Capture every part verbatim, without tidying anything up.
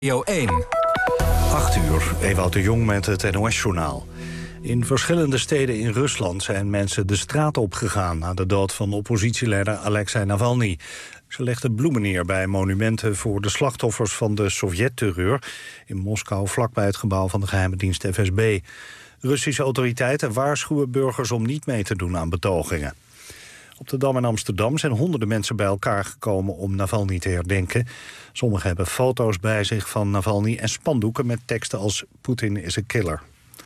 Radio één. acht uur, Ewout de Jong met het N O S-journaal. In verschillende steden in Rusland zijn mensen de straat opgegaan na de dood van oppositieleider Alexei Navalny. Ze legden bloemen neer bij monumenten voor de slachtoffers van de Sovjet-terreur in Moskou, vlakbij het gebouw van de geheime dienst F S B. Russische autoriteiten waarschuwen burgers om niet mee te doen aan betogingen. Op de Dam in Amsterdam zijn honderden mensen bij elkaar gekomen om Navalny te herdenken. Sommigen hebben foto's bij zich van Navalny en spandoeken met teksten als Poetin is een killer.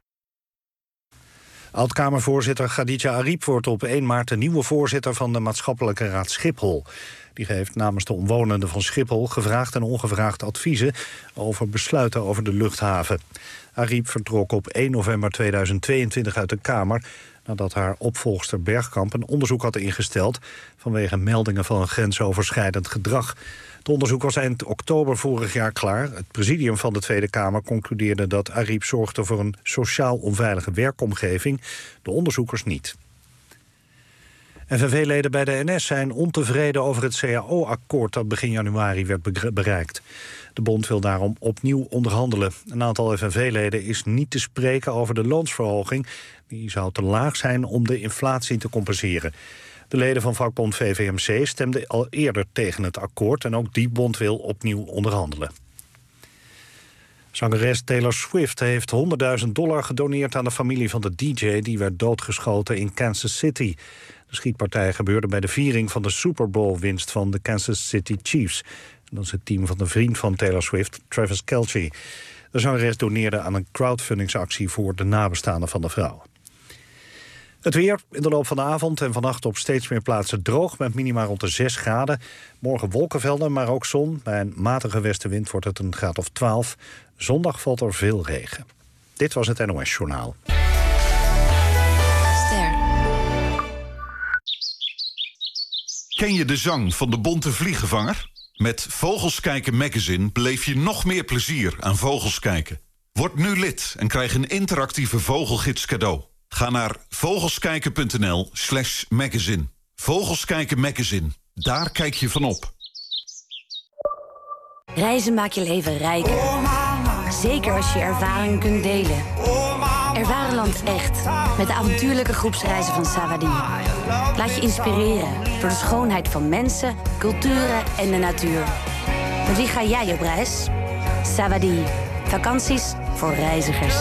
Oud-Kamervoorzitter Khadija Arib wordt op één maart de nieuwe voorzitter van de Maatschappelijke Raad Schiphol. Die geeft namens de omwonenden van Schiphol gevraagd en ongevraagd adviezen over besluiten over de luchthaven. Arib vertrok op één november tweeduizend tweeëntwintig uit de Kamer nadat haar opvolgster Bergkamp een onderzoek had ingesteld vanwege meldingen van een grensoverschrijdend gedrag. Het onderzoek was eind oktober vorig jaar klaar. Het presidium van de Tweede Kamer concludeerde dat Arib zorgde voor een sociaal onveilige werkomgeving, de onderzoekers niet. N V V-leden bij de N S zijn ontevreden over het C A O-akkoord dat begin januari werd bereikt. De bond wil daarom opnieuw onderhandelen. Een aantal F N V-leden is niet te spreken over de loonsverhoging. Die zou te laag zijn om de inflatie te compenseren. De leden van vakbond V V M C stemden al eerder tegen het akkoord en ook die bond wil opnieuw onderhandelen. Zangeres Taylor Swift heeft honderdduizend dollar gedoneerd aan de familie van de D J die werd doodgeschoten in Kansas City. De schietpartij gebeurde bij de viering van de Super Bowl-winst van de Kansas City Chiefs. Dat is het team van de vriend van Taylor Swift, Travis Kelce. De zangeres doneerde aan een crowdfundingsactie voor de nabestaanden van de vrouw. Het weer in de loop van de avond en vannacht op steeds meer plaatsen droog met minima rond de zes graden. Morgen wolkenvelden, maar ook zon. Bij een matige westenwind wordt het een graad of twaalf. Zondag valt er veel regen. Dit was het N O S-journaal. Ken je de zang van de bonte vliegenvanger? Met Vogels Kijken magazine beleef je nog meer plezier aan vogels kijken. Word nu lid en krijg een interactieve vogelgids cadeau. Ga naar vogelskijken.nl slash magazine. Vogelskijken magazine. Daar kijk je van op. Reizen maakt je leven rijker. Zeker als je ervaring kunt delen. Ervaar een land echt. Met de avontuurlijke groepsreizen van Savadi. Laat je inspireren door de schoonheid van mensen, culturen en de natuur. Met wie ga jij op reis? Savadi. Vakanties voor reizigers.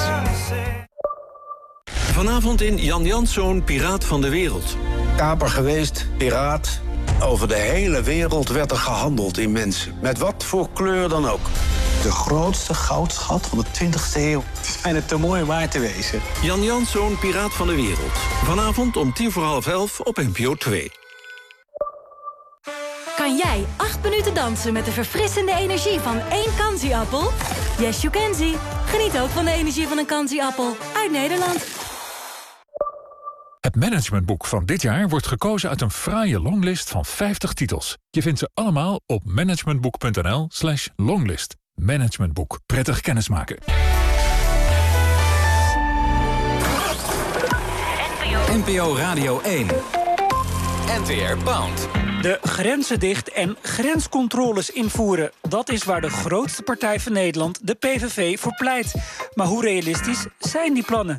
Vanavond in Jan Janszoon, Piraat van de Wereld. Kaper geweest, piraat. Over de hele wereld werd er gehandeld in mensen. Met wat voor kleur dan ook. De grootste goudschat van de twintigste eeuw. Het is bijna te mooi om waar te wezen. Jan Janszoon, Piraat van de Wereld. Vanavond om tien voor half elf op N P O twee. Kan jij acht minuten dansen met de verfrissende energie van één Kanzi-appel? Yes, you can see. Geniet ook van de energie van een Kanzi-appel uit Nederland. Het managementboek van dit jaar wordt gekozen uit een fraaie longlist van vijftig titels. Je vindt ze allemaal op managementboek.nl slash longlist. Managementboek. Prettig kennismaken. N P O Radio één. N T R Bound. De grenzen dicht en grenscontroles invoeren. Dat is waar de grootste partij van Nederland, de P V V, voor pleit. Maar hoe realistisch zijn die plannen?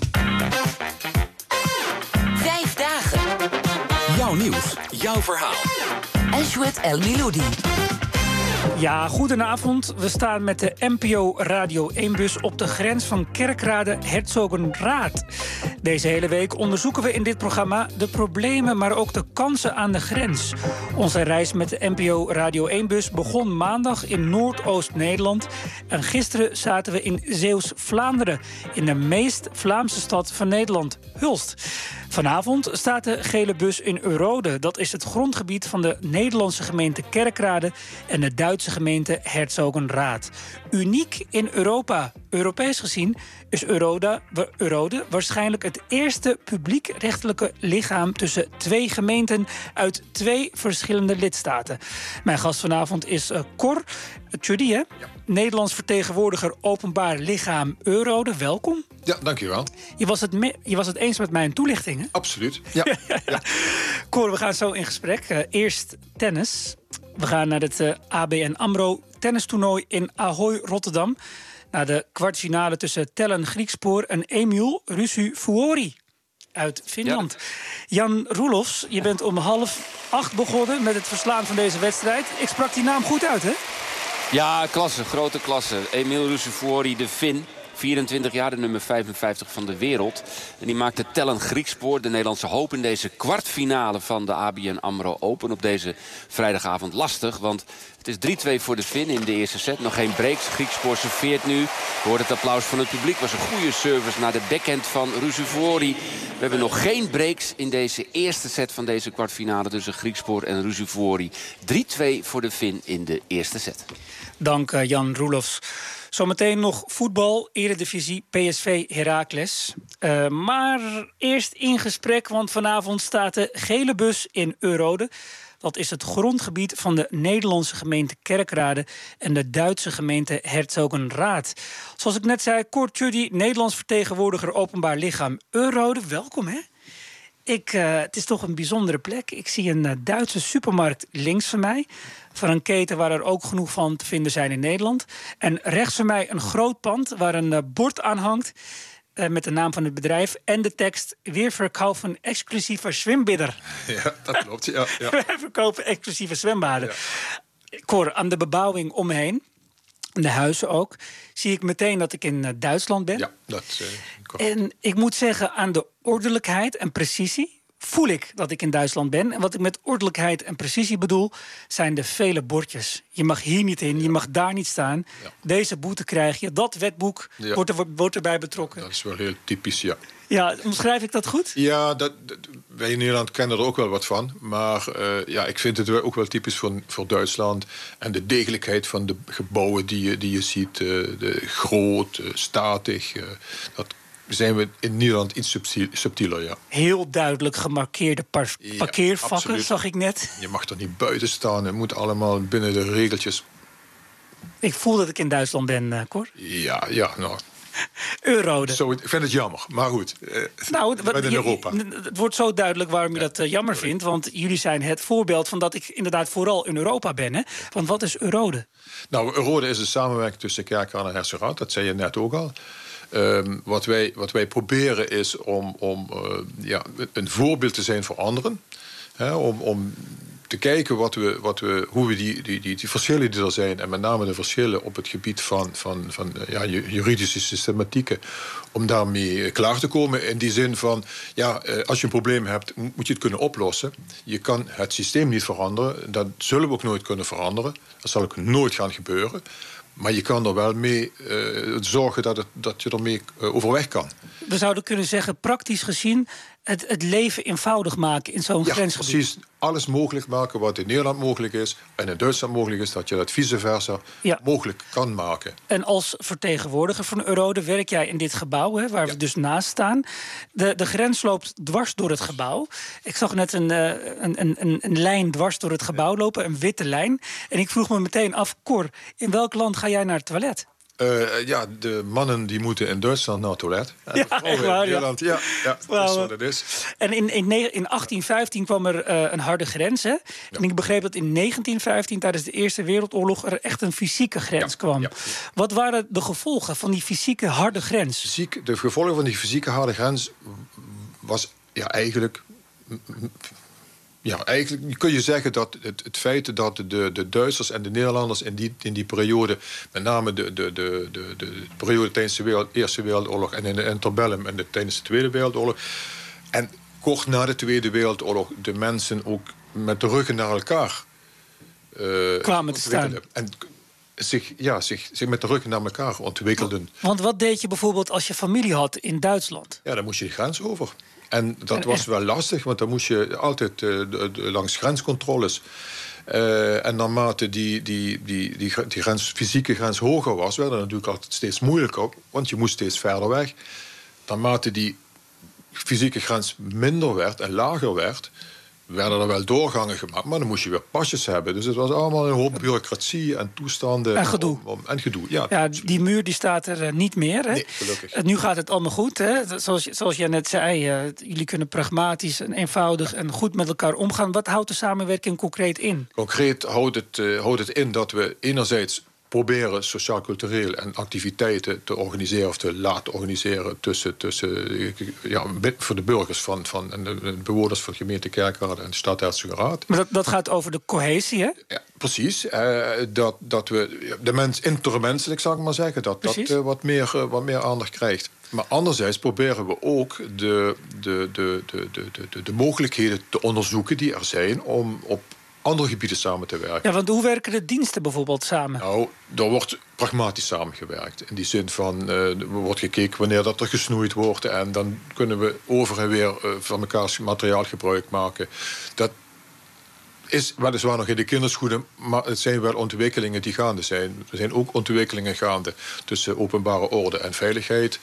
Vijf dagen. Jouw nieuws, jouw verhaal. Ashwet El Miloudi. Ja, goedenavond. We staan met de N P O Radio één-bus op de grens van Kerkrade-Herzogenrath. Deze hele week onderzoeken we in dit programma de problemen, maar ook de kansen aan de grens. Onze reis met de N P O Radio één-bus begon maandag in Noordoost-Nederland. En gisteren zaten we in Zeeuws-Vlaanderen, in de meest Vlaamse stad van Nederland, Hulst. Vanavond staat de gele bus in Eurode. Dat is het grondgebied van de Nederlandse gemeente Kerkrade en de Duitse gemeente Herzogenrath. Uniek in Europa. Europees gezien is Eurode, Eurode waarschijnlijk het eerste publiekrechtelijke lichaam tussen twee gemeenten uit twee verschillende lidstaten. Mijn gast vanavond is uh, Cor Tjudy, hè? Ja. Nederlands vertegenwoordiger openbaar lichaam Eurode. Welkom. Ja, dankjewel. Je was het, me- je was het eens met mijn toelichting, hè? Absoluut, ja. ja. Cor, we gaan zo in gesprek. Uh, eerst tennis. We gaan naar het uh, A B N AMRO tennistoernooi in Ahoy, Rotterdam. Na de kwartfinale tussen Tellen Griekspoor en Emil Ruusuvuori uit Finland. Ja. Jan Roelofs, je bent om half acht begonnen met het verslaan van deze wedstrijd. Ik sprak die naam goed uit, hè? Ja, klasse, grote klasse. Emil Ruusuvuori, de Fin. vierentwintig jaar, de nummer vijfenvijftig van de wereld. En die maakte Tellen Griekspoor, de Nederlandse hoop, in deze kwartfinale van de A B N AMRO Open op deze vrijdagavond lastig. Want het is drie twee voor de Fin in de eerste set. Nog geen breaks. Griekspoor serveert nu. We hoorden het applaus van het publiek. Was een goede service naar de backhand van Ruusuvuori. We hebben nog geen breaks in deze eerste set van deze kwartfinale tussen Griekspoor en Ruusuvuori. drie twee voor de Fin in de eerste set. Dank uh, Jan Roelofs. Zometeen nog voetbal, Eredivisie, P S V, Heracles. Uh, maar eerst in gesprek, want vanavond staat de gele bus in Eurode. Dat is het grondgebied van de Nederlandse gemeente Kerkrade en de Duitse gemeente Herzogenrath. Zoals ik net zei, Cor Tjudi, Nederlands vertegenwoordiger openbaar lichaam Eurode. Welkom, hè? Ik, uh, het is toch een bijzondere plek. Ik zie een uh, Duitse supermarkt links van mij. Van een keten waar er ook genoeg van te vinden zijn in Nederland. En rechts van mij een groot pand waar een uh, bord aan hangt. Uh, met de naam van het bedrijf en de tekst: "Wir verkaufen exclusieve zwembidder." Ja, dat klopt. Ja, ja. Wij verkopen exclusieve zwembaden. Ja. Cor, aan de bebouwing omheen, de huizen ook, zie ik meteen dat ik in uh, Duitsland ben. Ja, dat uh, En ik moet zeggen, aan de ordelijkheid en precisie voel ik dat ik in Duitsland ben. En wat ik met ordelijkheid en precisie bedoel, zijn de vele bordjes. Je mag hier niet in, je mag daar niet staan. Ja. Deze boete krijg je. Dat wetboek ja. wordt, er, wordt erbij betrokken. Dat is wel heel typisch, ja. Ja, omschrijf ik dat goed? Ja, dat, dat, wij in Nederland kennen er ook wel wat van. Maar uh, ja, ik vind het ook wel typisch voor, voor Duitsland. En de degelijkheid van de gebouwen die je, die je ziet. Uh, de groot, uh, statig. Uh, dat zijn we in Nederland iets subtiel, subtieler, ja. Heel duidelijk gemarkeerde par- ja, parkeervakken, absoluut. Zag ik net. Je mag er niet buiten staan. Het moet allemaal binnen de regeltjes. Ik voel dat ik in Duitsland ben, uh, Cor. Ja, ja, nou... Eurode. Zo, ik vind het jammer, maar goed. Uh, nou, we zijn in Europa. Je, het wordt zo duidelijk waarom je ja, dat uh, jammer sorry. vindt. Want jullie zijn het voorbeeld van dat ik inderdaad vooral in Europa ben. Hè? Want wat is Eurode? Nou, Eurode is een samenwerking tussen Kerkrade en Herzogenrath. Dat zei je net ook al. Um, wat, wij, wat wij proberen is om, om uh, ja, een voorbeeld te zijn voor anderen. Hè, om, om te kijken wat we, wat we, hoe we die, die, die, die verschillen die er zijn... en met name de verschillen op het gebied van, van, van ja, juridische systematieken... om daarmee klaar te komen in die zin van... ja, als je een probleem hebt, moet je het kunnen oplossen. Je kan het systeem niet veranderen. Dat zullen we ook nooit kunnen veranderen. Dat zal ook nooit gaan gebeuren. Maar je kan er wel mee uh, zorgen dat, het, dat je ermee uh, overweg kan. We zouden kunnen zeggen, praktisch gezien... het, het leven eenvoudig maken in zo'n ja, grensgebied. Precies. Alles mogelijk maken wat in Nederland mogelijk is... en in Duitsland mogelijk is, dat je dat vice versa ja. mogelijk kan maken. En als vertegenwoordiger van Eurode werk jij in dit gebouw... Hè, waar ja. we dus naast staan. De, de grens loopt dwars door het gebouw. Ik zag net een, een, een, een, een lijn dwars door het gebouw lopen, een witte lijn. En ik vroeg me meteen af, Cor, in welk land ga jij naar het toilet? Uh, ja, de mannen die moeten in Duitsland naar het toilet. En ja, de vrouwen in Nederland, ja, ja, ja dat is wat het is. En in, in, in achttien vijftien kwam er uh, een harde grens. Hè? Ja. En ik begreep dat in negentien vijftien, tijdens de Eerste Wereldoorlog... er echt een fysieke grens ja, kwam. Ja. Wat waren de gevolgen van die fysieke harde grens? Fysiek, de gevolgen van die fysieke harde grens was ja, eigenlijk... Ja, eigenlijk kun je zeggen dat het, het feit dat de, de Duitsers en de Nederlanders in die, in die periode, met name de, de, de, de, de periode tijdens de wereld, Eerste Wereldoorlog en in de interbellum en de, tijdens de Tweede Wereldoorlog, en kort na de Tweede Wereldoorlog de mensen ook met de ruggen naar elkaar uh, kwamen te staan. En zich, ja, zich, zich met de ruggen naar elkaar ontwikkelden. Want wat deed je bijvoorbeeld als je familie had in Duitsland? Ja, dan moest je de grens over. En dat was wel lastig, want dan moest je altijd uh, de, de, langs grenscontroles. Uh, en naarmate die, die, die, die, die grens, fysieke grens hoger was, werd het natuurlijk altijd steeds moeilijker, want je moest steeds verder weg. Naarmate die fysieke grens minder werd en lager werd, werden er wel doorgangen gemaakt, maar dan moest je weer pasjes hebben. Dus het was allemaal een hoop bureaucratie en toestanden. En gedoe. Om, om, en gedoe, ja. ja die muur die staat er uh, niet meer. Hè? Nee, gelukkig. Uh, nu gaat het allemaal goed. Hè? Zoals, zoals jij net zei, uh, jullie kunnen pragmatisch en eenvoudig en goed met elkaar omgaan. Wat houdt de samenwerking concreet in? Concreet houdt het, uh, houdt het in dat we enerzijds proberen sociaal-cultureel en activiteiten te organiseren of te laten organiseren tussen, tussen ja, voor de burgers van, van en de bewoners van de gemeente Kerkrade en de stad Herzogenrath. Maar dat, dat gaat over de cohesie, hè? Ja, precies. Uh, dat, dat we de mens intermenselijk, zou ik maar zeggen, dat precies. dat uh, wat, meer, uh, wat meer aandacht krijgt. Maar anderzijds proberen we ook de, de, de, de, de, de, de mogelijkheden te onderzoeken die er zijn om op andere gebieden samen te werken. Ja, want hoe werken de diensten bijvoorbeeld samen? Nou, er wordt pragmatisch samengewerkt. In die zin van, uh, er wordt gekeken wanneer dat er gesnoeid wordt en dan kunnen we over en weer uh, van mekaars materiaal gebruik maken. Dat is weliswaar nog in de kinderschoenen, maar het zijn wel ontwikkelingen die gaande zijn. Er zijn ook ontwikkelingen gaande tussen openbare orde en veiligheid.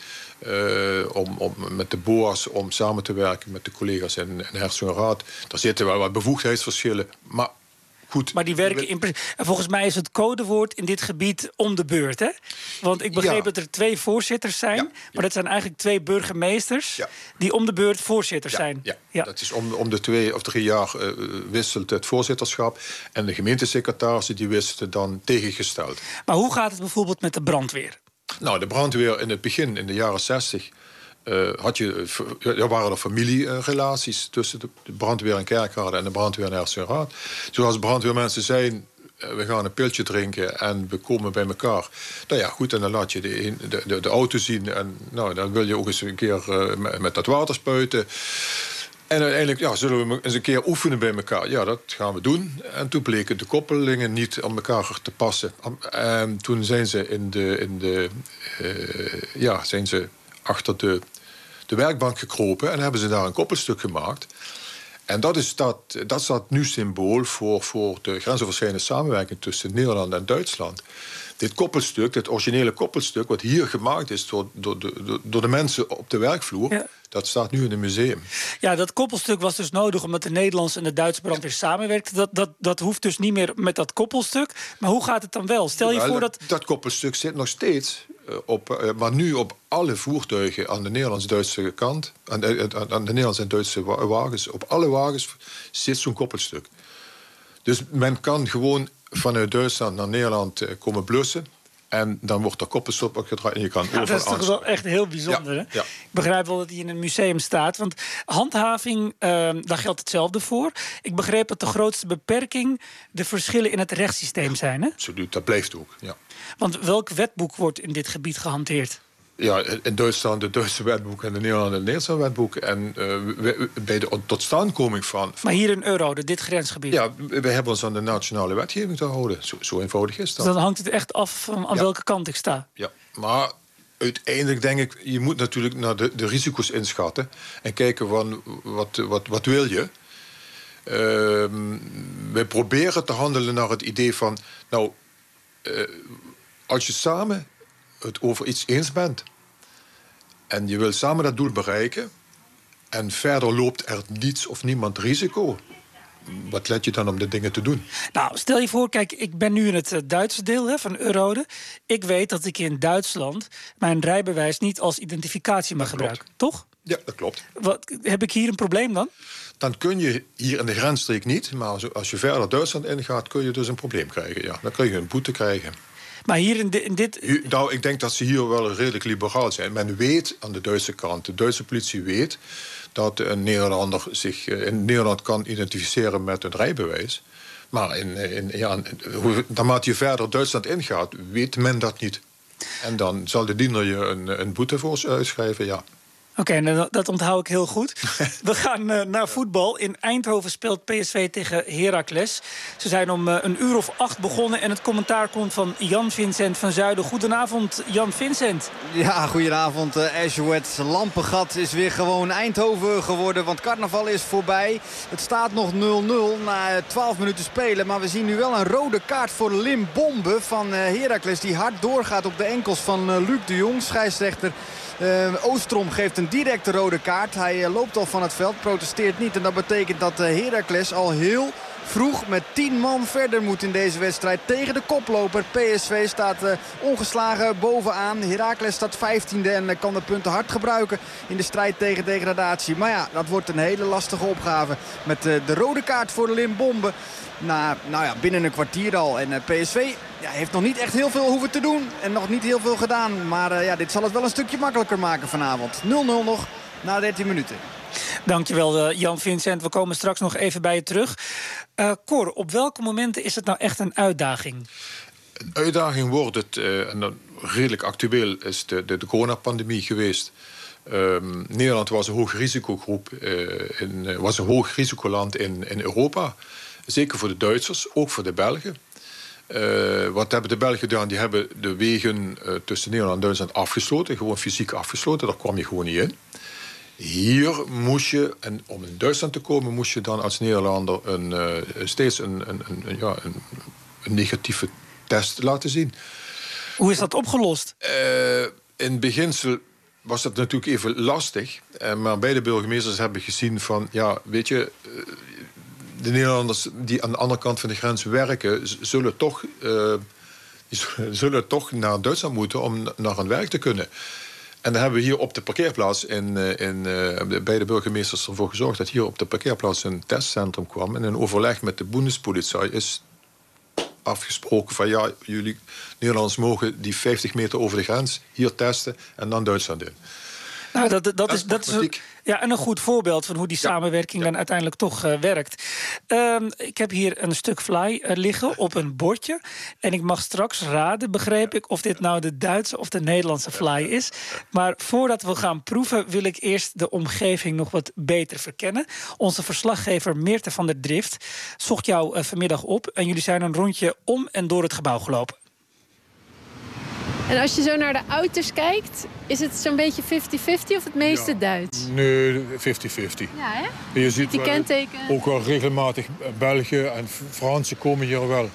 Uh, om, om met de B O A's om samen te werken met de collega's in, in Herzogenrath. Daar zitten wel wat bevoegdheidsverschillen, maar goed. Maar die werken in. En volgens mij is het codewoord in dit gebied om de beurt, hè? Want ik begreep ja. dat er twee voorzitters zijn, ja, ja. maar dat zijn eigenlijk twee burgemeesters ja. die om de beurt voorzitters ja, zijn. Ja. Ja, dat is om, om de twee of drie jaar uh, wisselt het voorzitterschap en de gemeentesecretarissen die wisselen dan tegengesteld. Maar hoe gaat het bijvoorbeeld met de brandweer? Nou, de brandweer in het begin, in de jaren zestig, uh, had je, er waren er familierelaties tussen de brandweer in Kerkrade en de brandweer in Herzogenrath. Zoals brandweermensen zijn, we gaan een piltje drinken en we komen bij elkaar. Nou ja, goed, en dan laat je de, de, de, de auto zien en nou, dan wil je ook eens een keer uh, met, met dat water spuiten. En uiteindelijk ja, zullen we eens een keer oefenen bij elkaar. Ja, dat gaan we doen. En toen bleken de koppelingen niet aan elkaar te passen. En toen zijn ze in de, in de uh, ja, zijn ze achter de, de werkbank gekropen en hebben ze daar een koppelstuk gemaakt. En dat, is dat, dat staat nu symbool voor, voor de grensoverschrijdende samenwerking tussen Nederland en Duitsland. Dit koppelstuk, dit originele koppelstuk, wat hier gemaakt is door, door, de, door de mensen op de werkvloer, ja. dat staat nu in een museum. Ja, dat koppelstuk was dus nodig omdat de Nederlandse en de Duitse brandweer ja. samenwerkten. Dat, dat, dat hoeft dus niet meer met dat koppelstuk. Maar hoe gaat het dan wel? Stel je ja, voor dat... Dat koppelstuk zit nog steeds uh, op, uh, maar nu op alle voertuigen aan de Nederlands-Duitse kant, aan de, aan de Nederlandse en Duitse wagens, op alle wagens zit zo'n koppelstuk. Dus men kan gewoon vanuit Duitsland naar Nederland uh, komen blussen. En dan wordt er koppelstok opgedraaid en je kan ja, overal. Dat is toch wel echt heel bijzonder, ja, hè? Ja. Ik begrijp wel dat hij in een museum staat. Want handhaving, uh, daar geldt hetzelfde voor. Ik begreep dat de grootste beperking de verschillen in het rechtssysteem zijn, hè? Absoluut, dat blijft ook, ja. Want welk wetboek wordt in dit gebied gehanteerd? Ja, in Duitsland het Duitse wetboek en in Nederland het Nederlandse wetboek. En uh, we, bij de totstandkoming van, van... Maar hier in Eurode, dit grensgebied? Ja, we hebben ons aan de nationale wetgeving te houden. Zo, zo eenvoudig is dat. Dus dan hangt het echt af van aan ja. welke kant ik sta? Ja, maar uiteindelijk denk ik, je moet natuurlijk naar de, de risico's inschatten. En kijken van, wat, wat, wat wil je? Uh, we proberen te handelen naar het idee van... nou, uh, als je samen het over iets eens bent en je wil samen dat doel bereiken en verder loopt er niets of niemand risico, wat let je dan om de dingen te doen? Nou, stel je voor, kijk, ik ben nu in het uh, Duitse deel hè, van Eurode. Ik weet dat ik in Duitsland mijn rijbewijs niet als identificatie mag gebruiken, toch? Ja, dat klopt. Wat, heb ik hier een probleem dan? Dan kun je hier in de grensstreek niet, maar als je verder Duitsland ingaat, kun je dus een probleem krijgen. Ja, dan kun je een boete krijgen. Maar hier in, de, in dit... Nou, ik denk dat ze hier wel redelijk liberaal zijn. Men weet aan de Duitse kant, de Duitse politie weet dat een Nederlander zich in Nederland kan identificeren met een rijbewijs. Maar in, in, ja, naarmate je verder Duitsland ingaat, weet men dat niet. En dan zal de diener je een, een boete voor uitschrijven, ja. Oké, okay, dat onthoud ik heel goed. We gaan uh, naar voetbal. In Eindhoven speelt P S V tegen Heracles. Ze zijn om uh, een uur of acht begonnen en het commentaar komt van Jan-Vincent van Zuiden. Goedenavond, Jan-Vincent. Ja, goedenavond, uh, Ashwet. Lampengat is weer gewoon Eindhoven geworden, want carnaval is voorbij. Het staat nog nul nul na twaalf minuten spelen, maar we zien nu wel een rode kaart voor Lim Bombe van uh, Heracles, die hard doorgaat op de enkels van uh, Luc de Jong, scheidsrechter. Uh, Oostrom geeft een directe rode kaart. Hij uh, loopt al van het veld, protesteert niet. En dat betekent dat uh, Heracles al heel vroeg met tien man verder moet in deze wedstrijd tegen de koploper. P S V staat uh, ongeslagen bovenaan. Heracles staat vijftiende en uh, kan de punten hard gebruiken in de strijd tegen degradatie. Maar ja, dat wordt een hele lastige opgave met uh, de rode kaart voor Limbombe. Na, nou ja, binnen een kwartier al. En uh, P S V ja, heeft nog niet echt heel veel hoeven te doen. En nog niet heel veel gedaan. Maar uh, ja, dit zal het wel een stukje makkelijker maken vanavond. nul nul nog na dertien minuten. Dankjewel uh, Jan-Vincent. We komen straks nog even bij je terug. Uh, Cor, op welke momenten is het nou echt een uitdaging? Een uitdaging wordt het, uh, en dan redelijk actueel, is de, de, de coronapandemie geweest. Um, Nederland was een hoog risicogroep, uh, in, uh, was een hoog risicoland in, in Europa. Zeker voor de Duitsers, ook voor de Belgen. Uh, wat hebben de Belgen gedaan? Die hebben de wegen uh, tussen Nederland en Duitsland afgesloten. Gewoon fysiek afgesloten, daar kwam je gewoon niet in. Hier moest je, en om in Duitsland te komen, moest je dan als Nederlander een, uh, steeds een, een, een, ja, een, een negatieve test laten zien. Hoe is dat opgelost? Uh, in beginsel was dat natuurlijk even lastig. Uh, maar beide burgemeesters hebben gezien van, ja, weet je, uh, de Nederlanders die aan de andere kant van de grens werken, zullen toch, uh, zullen toch naar Duitsland moeten om naar hun werk te kunnen. En dan hebben we hier op de parkeerplaats in, in uh, beide burgemeesters ervoor gezorgd dat hier op de parkeerplaats een testcentrum kwam. En in overleg met de Bundespolizei is afgesproken van ja, jullie Nederlanders mogen die vijftig meter over de grens hier testen en dan Duitsland in. Nou, dat, dat, dat is, dat is een, ja, en een goed voorbeeld van hoe die ja, samenwerking ja. dan uiteindelijk toch uh, werkt. Uh, ik heb hier een stuk fly uh, liggen op een bordje. En ik mag straks raden, begreep ik, of dit nou de Duitse of de Nederlandse fly is. Maar voordat we gaan proeven, wil ik eerst de omgeving nog wat beter verkennen. Onze verslaggever Meerte van der Drift zocht jou uh, vanmiddag op. En jullie zijn een rondje om en door het gebouw gelopen. En als je zo naar de auto's kijkt, is het zo'n beetje vijftig vijftig of het meeste ja. Duits? Nee, vijftig vijftig. Ja, hè? Je ziet die wel, kenteken. Ook wel regelmatig Belgen en Fransen komen hier wel.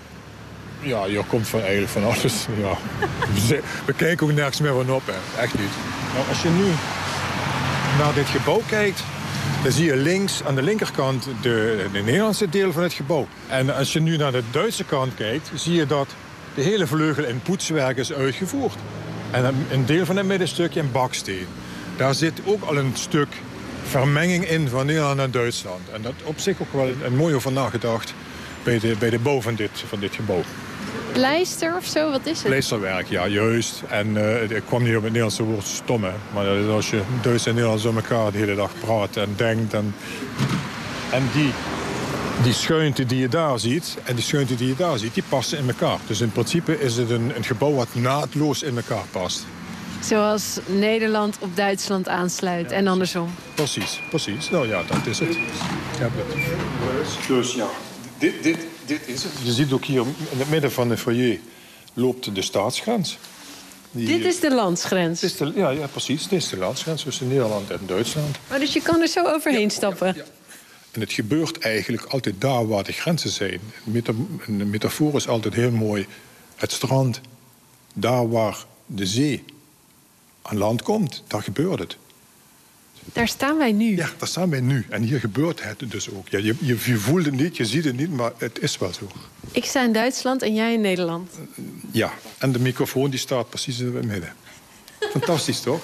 Ja, hier komt van eigenlijk van alles. Ja. We kijken ook nergens meer van op, hè. Echt niet. Nou, als je nu naar dit gebouw kijkt, dan zie je links aan de linkerkant de, de Nederlandse deel van het gebouw. En als je nu naar de Duitse kant kijkt, zie je dat de hele vleugel in poetswerk is uitgevoerd. En een deel van het middenstukje in baksteen. Daar zit ook al een stuk vermenging in van Nederland en Duitsland. En dat op zich ook wel een mooi over nagedacht bij de, bij de bouw van dit, van dit gebouw. Pleister of zo, wat is het? Pleisterwerk, ja, juist. En uh, ik kwam niet op het Nederlandse woord stomme. Maar dat is als je Duits en Nederlands door elkaar de hele dag praat en denkt. En, en die... Die schuinte die je daar ziet en die schuinte die je daar ziet, die passen in elkaar. Dus in principe is het een, een gebouw wat naadloos in elkaar past. Zoals Nederland op Duitsland aansluit ja. en andersom. Precies, precies. Nou ja, dat is het. Ja, dus ja, dit, dit, dit is het. Je ziet ook hier in het midden van de foyer loopt de staatsgrens. Die, dit is de landsgrens? Is de, ja, ja, precies. Dit is de landsgrens tussen Nederland en Duitsland. Maar dus je kan er zo overheen ja, stappen? Ja, ja. En het gebeurt eigenlijk altijd daar waar de grenzen zijn. Een metafoor is altijd heel mooi. Het strand, daar waar de zee aan land komt, daar gebeurt het. Daar staan wij nu? Ja, daar staan wij nu. En hier gebeurt het dus ook. Ja, je, je, je voelt het niet, je ziet het niet, maar het is wel zo. Ik sta in Duitsland en jij in Nederland. Ja, en de microfoon die staat precies in het midden. Fantastisch, toch?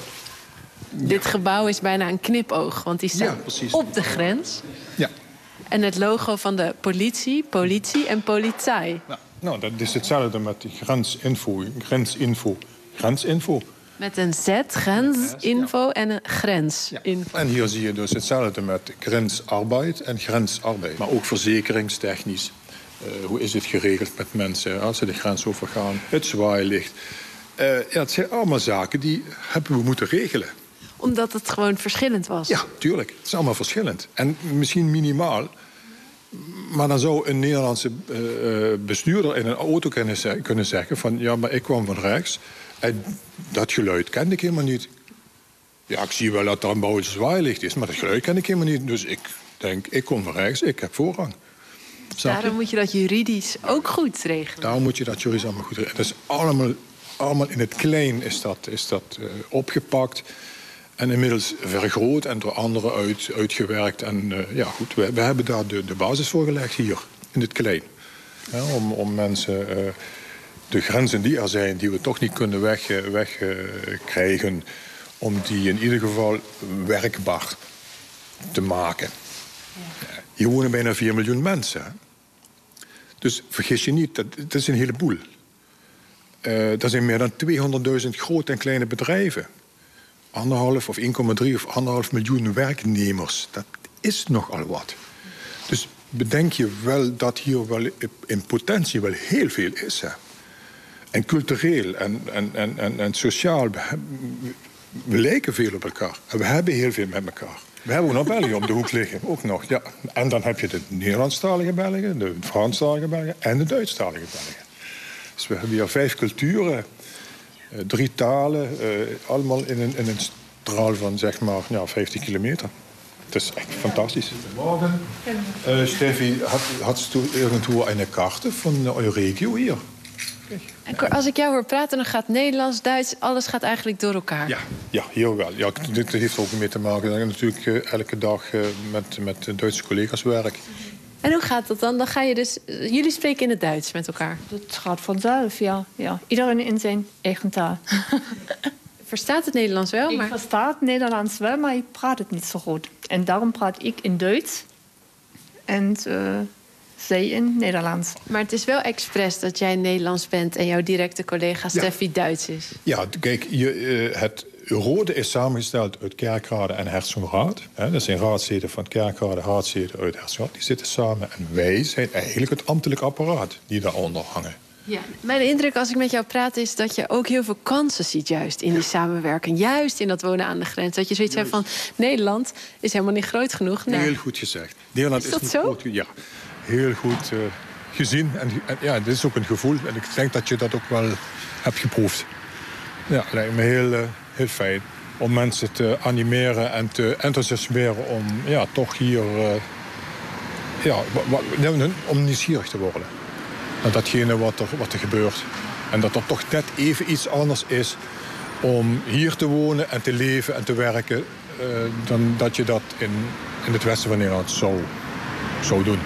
Dit gebouw is bijna een knipoog, want die staat ja, op de grens. Ja. En het logo van de politie, politie en politie. Nou, nou dat is hetzelfde met die grensinfo, grensinfo, grensinfo. Met een Z, grensinfo ja. en een grensinfo. Ja. En hier zie je dus hetzelfde met grensarbeid en grensarbeid. Maar ook verzekeringstechnisch. Uh, hoe is het geregeld met mensen als ze de grens overgaan? Het zwaailicht. Uh, ja, het zijn allemaal zaken die hebben we moeten regelen. Omdat het gewoon verschillend was? Ja, tuurlijk. Het is allemaal verschillend. En misschien minimaal. Maar dan zou een Nederlandse uh, bestuurder in een auto kunnen, ze- kunnen zeggen van... ja, maar ik kwam van rechts en dat geluid kende ik helemaal niet. Ja, ik zie wel dat er een bouwend zwaailicht is, maar dat geluid ken ik helemaal niet. Dus ik denk, ik kom van rechts, ik heb voorrang. Daarom moet je dat juridisch ook goed regelen? Daarom moet je dat juridisch allemaal goed regelen. Dat is allemaal, allemaal in het klein is dat, is dat uh, opgepakt... En inmiddels vergroot en door anderen uit, uitgewerkt. En uh, ja, goed, we, we hebben daar de, de basis voor gelegd hier, in het klein. Ja, om, om mensen uh, de grenzen die er zijn, die we toch niet kunnen wegkrijgen... Weg, uh, om die in ieder geval werkbaar te maken. Ja. Hier wonen bijna vier miljoen mensen. Hè? Dus vergis je niet, dat, dat is een heleboel. Uh, er zijn meer dan tweehonderdduizend grote en kleine bedrijven. Anderhalf of één komma drie of anderhalf miljoen werknemers. Dat is nogal wat. Dus bedenk je wel dat hier wel in potentie wel heel veel is. Hè? En cultureel en, en, en, en, en sociaal. We, we lijken veel op elkaar. En we hebben heel veel met elkaar. We hebben ook nog België op de hoek liggen. Ook nog, ja. En dan heb je de Nederlandstalige Belgen, de Franstalige Belgen en de Duitsstalige Belgen. Dus we hebben hier vijf culturen, uh, drie talen, uh, allemaal in een, in een straal van zeg maar ja, vijftig kilometer. Het is echt fantastisch. Morgen, uh, Steffi, had, had du irgendwo een kaart van uw regio hier? En als ik jou hoor praten, dan gaat Nederlands, Duits, alles gaat eigenlijk door elkaar. Ja, ja hier wel. Ja, dit heeft ook mee te maken dat ik natuurlijk uh, elke dag uh, met, met Duitse collega's werk. En hoe gaat dat dan? Dan ga je dus, jullie spreken in het Duits met elkaar? Dat gaat vanzelf, ja. ja. Iedereen in zijn eigen taal. Verstaat het Nederlands wel? Maar... Ik versta het Nederlands wel, maar ik praat het niet zo goed. En daarom praat ik in Duits. En uh, zij in Nederlands. Maar het is wel expres dat jij Nederlands bent en jouw directe collega Steffi ja. Duits is. Ja, kijk, je, uh, het Rode is samengesteld uit Kerkrade en Herzogenrath. Dat zijn raadsleden van Kerkrade, raadsleden uit Herzogenrath. Die zitten samen en wij zijn eigenlijk het ambtelijk apparaat die daaronder hangen. Ja. Mijn indruk als ik met jou praat is dat je ook heel veel kansen ziet juist in die samenwerking. Juist in dat wonen aan de grens. Dat je zoiets hebt van Nederland is helemaal niet groot genoeg. Nee. Heel goed gezegd. Nederland is dat is niet zo? Groot, ja, heel goed uh, gezien. En, en ja, dit is ook een gevoel. En ik denk dat je dat ook wel hebt geproefd. Ja, lijkt me heel, uh, heel fijn om mensen te animeren en te enthousiasmeren om ja, toch hier uh, ja, om nieuwsgierig te worden. Naar datgene wat er, wat er gebeurt. En dat er toch net even iets anders is om hier te wonen en te leven en te werken uh, dan dat je dat in, in het westen van Nederland zou, zou doen.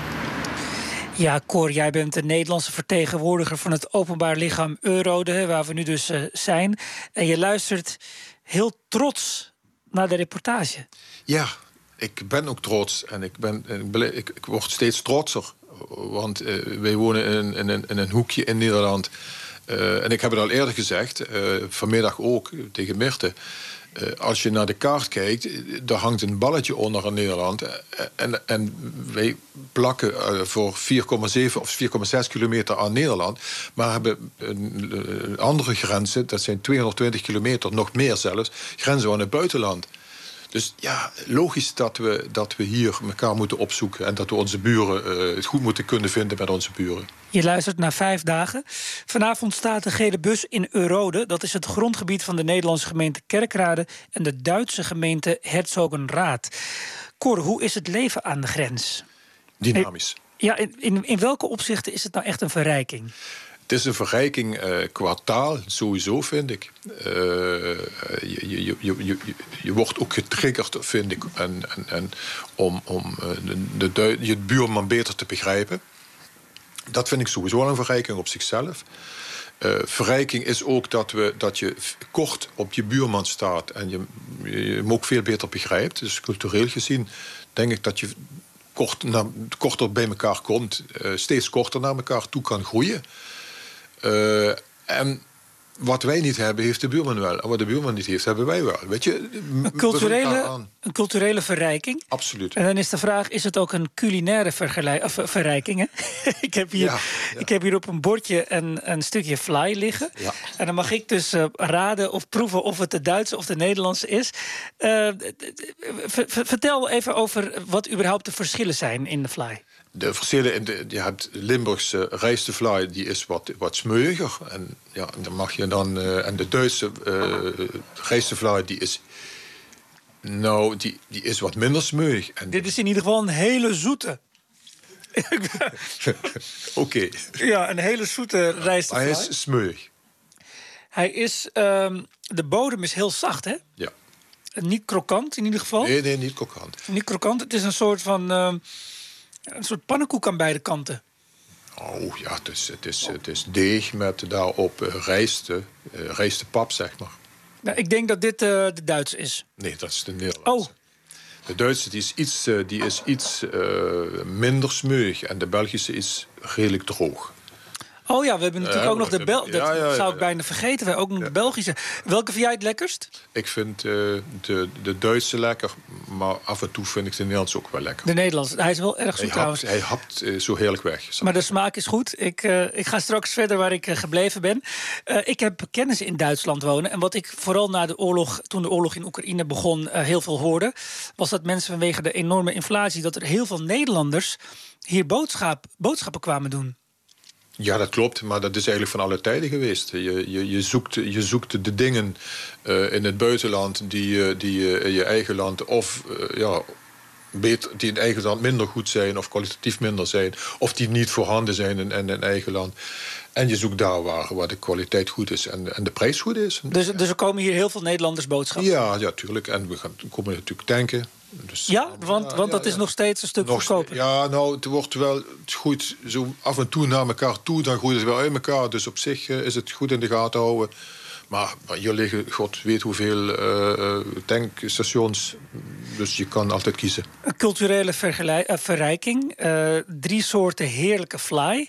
Ja, Cor, jij bent de Nederlandse vertegenwoordiger van het openbaar lichaam Eurode, waar we nu dus uh, zijn. En je luistert heel trots naar de reportage. Ja, ik ben ook trots en ik, ben, ik, ik word steeds trotser. Want uh, wij wonen in, in, in, in een hoekje in Nederland. Uh, en ik heb het al eerder gezegd, uh, vanmiddag ook tegen Mirte. Uh, als je naar de kaart kijkt, daar hangt een balletje onder in Nederland. Uh, en, en wij plakken uh, voor vier komma zeven of vier komma zes kilometer aan Nederland. Maar hebben een, uh, andere grenzen, dat zijn tweehonderdtwintig kilometer, nog meer zelfs, grenzen aan het buitenland. Dus ja, logisch dat we, dat we hier elkaar moeten opzoeken en dat we onze buren uh, het goed moeten kunnen vinden met onze buren. Je luistert naar vijf dagen. Vanavond staat de gele bus in Eurode. Dat is het grondgebied van de Nederlandse gemeente Kerkrade en de Duitse gemeente Herzogenrath. Cor, hoe is het leven aan de grens? Dynamisch. Ja, in, in, in welke opzichten is het nou echt een verrijking? Het is een verrijking uh, qua taal, sowieso, vind ik. Uh, je, je, je, je, je wordt ook getriggerd, vind ik, en, en, en om, om de, de, je buurman beter te begrijpen. Dat vind ik sowieso een verrijking op zichzelf. Uh, verrijking is ook dat, we, dat je kort op je buurman staat en je, je hem ook veel beter begrijpt. Dus cultureel gezien denk ik dat je kort na, korter bij elkaar komt, uh, steeds korter naar elkaar toe kan groeien. Uh, en wat wij niet hebben, heeft de buurman wel. En wat de buurman niet heeft, hebben wij wel. Weet je, een, culturele, een culturele verrijking. Absoluut. En dan is de vraag, is het ook een culinaire of, verrijking? Hè? ik, heb hier, ja, ja. ik heb hier op een bordje een, een stukje fly liggen. Ja. En dan mag ik dus uh, raden of proeven of het de Duitse of de Nederlandse is. Uh, vertel even over wat überhaupt de verschillen zijn in de fly. De verschillen in de, je hebt Limburgse rijstefly, die is wat, wat smeuiger. En ja, dan mag je dan uh, en de Duitse uh, rijstefly, die is nou, die, die is wat minder smeuig. En dit is in ieder geval een hele zoete. Oké. Okay. Ja, een hele zoete rijstefly. Hij is smeuig. Hij is, um, de bodem is heel zacht, hè? Ja. niet krokant in ieder geval. Nee, nee, niet krokant. Niet krokant, het is een soort van... Uh, een soort pannenkoek aan beide kanten. Oh ja, het is, het is, het is deeg met daarop uh, rijste, uh, rijstepap, zeg maar. Nou, ik denk dat dit uh, de Duitse is. Nee, dat is de Nederlandse. Oh. De Duitse die is iets, uh, die is iets uh, minder smeuig en de Belgische is redelijk droog. Oh ja, we hebben natuurlijk uh, ook nog de Bel... Dat ja, ja, ja, ja, zou ik bijna vergeten. We hebben ook nog ja. de Belgische. Welke vind jij het lekkerst? Ik vind uh, de, de Duitse lekker, maar af en toe vind ik de Nederlandse ook wel lekker. De Nederlandse, hij is wel erg zoet hij trouwens. Hapt, hij hapt uh, zo heerlijk weg. Maar de smaak is goed. Ik, uh, ik ga straks verder waar ik uh, gebleven ben. Uh, ik heb kennis in Duitsland wonen. En wat ik vooral na de oorlog, toen de oorlog in Oekraïne begon, uh, heel veel hoorde, was dat mensen vanwege de enorme inflatie, dat er heel veel Nederlanders hier boodschap, boodschappen kwamen doen. Ja, dat klopt, maar dat is eigenlijk van alle tijden geweest. Je, je, je, zoekt, je zoekt de dingen uh, in het buitenland die, die uh, in je eigen land of uh, ja, beter, die in eigen land minder goed zijn of kwalitatief minder zijn, of die niet voorhanden zijn in, in, in eigen land. En je zoekt daar waar, waar de kwaliteit goed is en, en de prijs goed is. Dus, dus er komen hier heel veel Nederlanders boodschappen? Ja, ja, tuurlijk. En we gaan, komen natuurlijk tanken. Dus, ja, want, want dat ja, is nog steeds een stuk nog goedkoper. Ja, nou, het wordt wel het groeit zo af en toe naar elkaar toe. Dan groeit het wel uit elkaar. Dus op zich uh, is het goed in de gaten houden. Maar, maar hier liggen, god weet hoeveel uh, tankstations. Dus je kan altijd kiezen. Een culturele vergelijk, uh, verrijking. Uh, drie soorten heerlijke fly.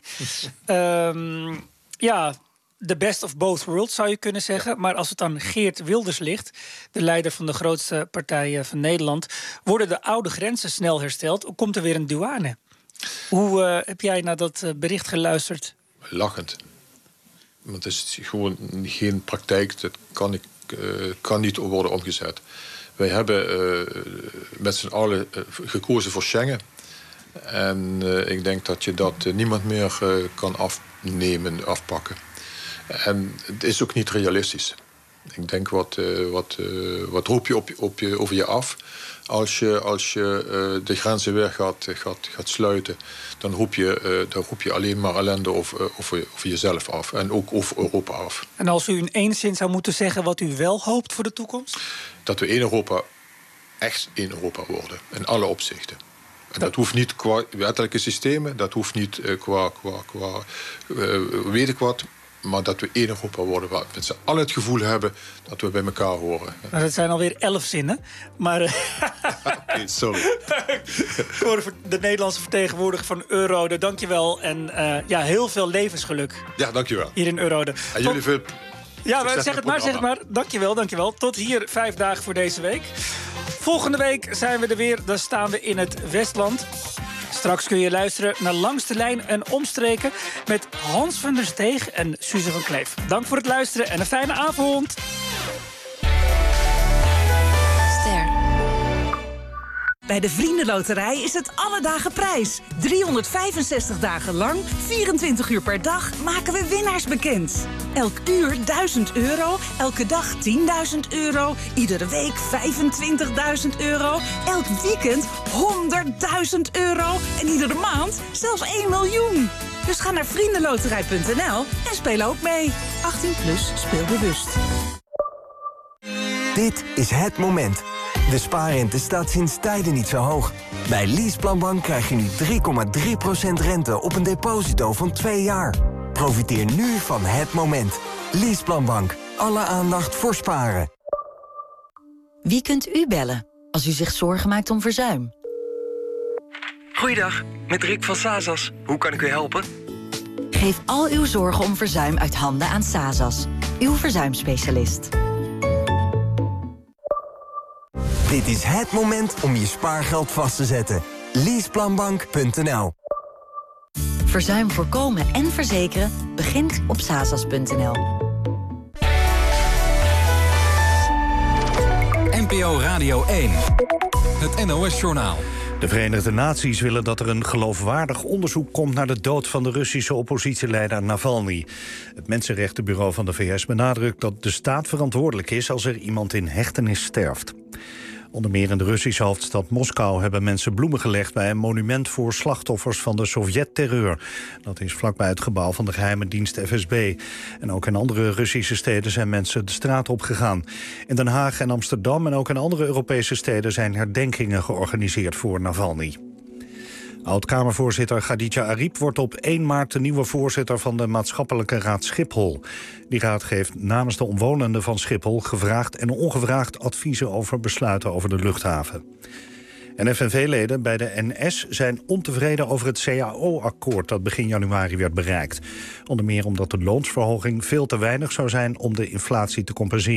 um, ja... The best of both worlds, zou je kunnen zeggen. Ja. Maar als het aan Geert Wilders ligt, de leider van de grootste partij van Nederland, worden de oude grenzen snel hersteld. Komt er weer een douane? Hoe uh, heb jij naar dat uh, bericht geluisterd? Lachend. Want het is gewoon geen praktijk. Dat kan, ik, uh, kan niet worden omgezet. Wij hebben uh, met z'n allen uh, gekozen voor Schengen. En uh, ik denk dat je dat uh, niemand meer uh, kan afnemen, afpakken. En het is ook niet realistisch. Ik denk, wat, uh, wat, uh, wat roep je, op, op je over je af? Als je, als je uh, de grenzen weer gaat, gaat, gaat sluiten, dan roep, je, uh, dan roep je alleen maar ellende over, uh, over, over jezelf af. En ook over Europa af. En als u in één zin zou moeten zeggen wat u wel hoopt voor de toekomst? Dat we één Europa, echt één Europa worden. In alle opzichten. En dat hoeft niet qua wettelijke systemen, dat hoeft niet uh, qua, qua, qua uh, weet ik wat. Maar dat we één Europa worden, waar we alle het gevoel hebben dat we bij elkaar horen. Nou, dat zijn alweer elf zinnen. Maar uh, okay, sorry. Voor de Nederlandse vertegenwoordiger van Eurode, dankjewel. En uh, ja, heel veel levensgeluk. Ja, dankjewel. Hier in Eurode. En jullie veel. Ja, maar zeg het maar, zeg het maar. Dankjewel, dankjewel. Tot hier vijf dagen voor deze week. Volgende week zijn we er weer. Dan staan we in het Westland. Straks kun je luisteren naar Langs de Lijn en Omstreken met Hans van der Steeg en Suze van Kleef. Dank voor het luisteren en een fijne avond. Ster. Bij de Vriendenloterij is het alle dagen prijs. driehonderdvijfenzestig dagen lang, vierentwintig uur per dag, maken we winnaars bekend. Elk uur duizend euro, elke dag tienduizend euro, iedere week vijfentwintigduizend euro, elk weekend honderdduizend euro en iedere maand zelfs één miljoen. Dus ga naar vriendenloterij punt n l en speel ook mee. achttien plus, speel bewust. Dit is het moment. De spaarrente staat sinds tijden niet zo hoog. Bij Leaseplanbank krijg je nu drie komma drie procent rente op een deposito van twee jaar. Profiteer nu van het moment. Leaseplanbank. Alle aandacht voor sparen. Wie kunt u bellen als u zich zorgen maakt om verzuim? Goeiedag, met Rick van Sazas. Hoe kan ik u helpen? Geef al uw zorgen om verzuim uit handen aan Sazas, uw verzuimspecialist. Dit is het moment om je spaargeld vast te zetten. Leaseplanbank punt n l. Verzuim voorkomen en verzekeren begint op sazas punt n l. N P O Radio één. Het N O S-journaal. De Verenigde Naties willen dat er een geloofwaardig onderzoek komt naar de dood van de Russische oppositieleider Navalny. Het Mensenrechtenbureau van de V S benadrukt dat de staat verantwoordelijk is als er iemand in hechtenis sterft. Onder meer in de Russische hoofdstad Moskou hebben mensen bloemen gelegd bij een monument voor slachtoffers van de Sovjet-terreur. Dat is vlakbij het gebouw van de geheime dienst F S B. En ook in andere Russische steden zijn mensen de straat op gegaan. In Den Haag en Amsterdam en ook in andere Europese steden zijn herdenkingen georganiseerd voor Navalny. Oud-Kamervoorzitter Khadija Arib wordt op één maart de nieuwe voorzitter van de Maatschappelijke Raad Schiphol. Die raad geeft namens de omwonenden van Schiphol gevraagd en ongevraagd adviezen over besluiten over de luchthaven. En F N V-leden bij de N S zijn ontevreden over het C A O-akkoord dat begin januari werd bereikt. Onder meer omdat de loonsverhoging veel te weinig zou zijn om de inflatie te compenseren.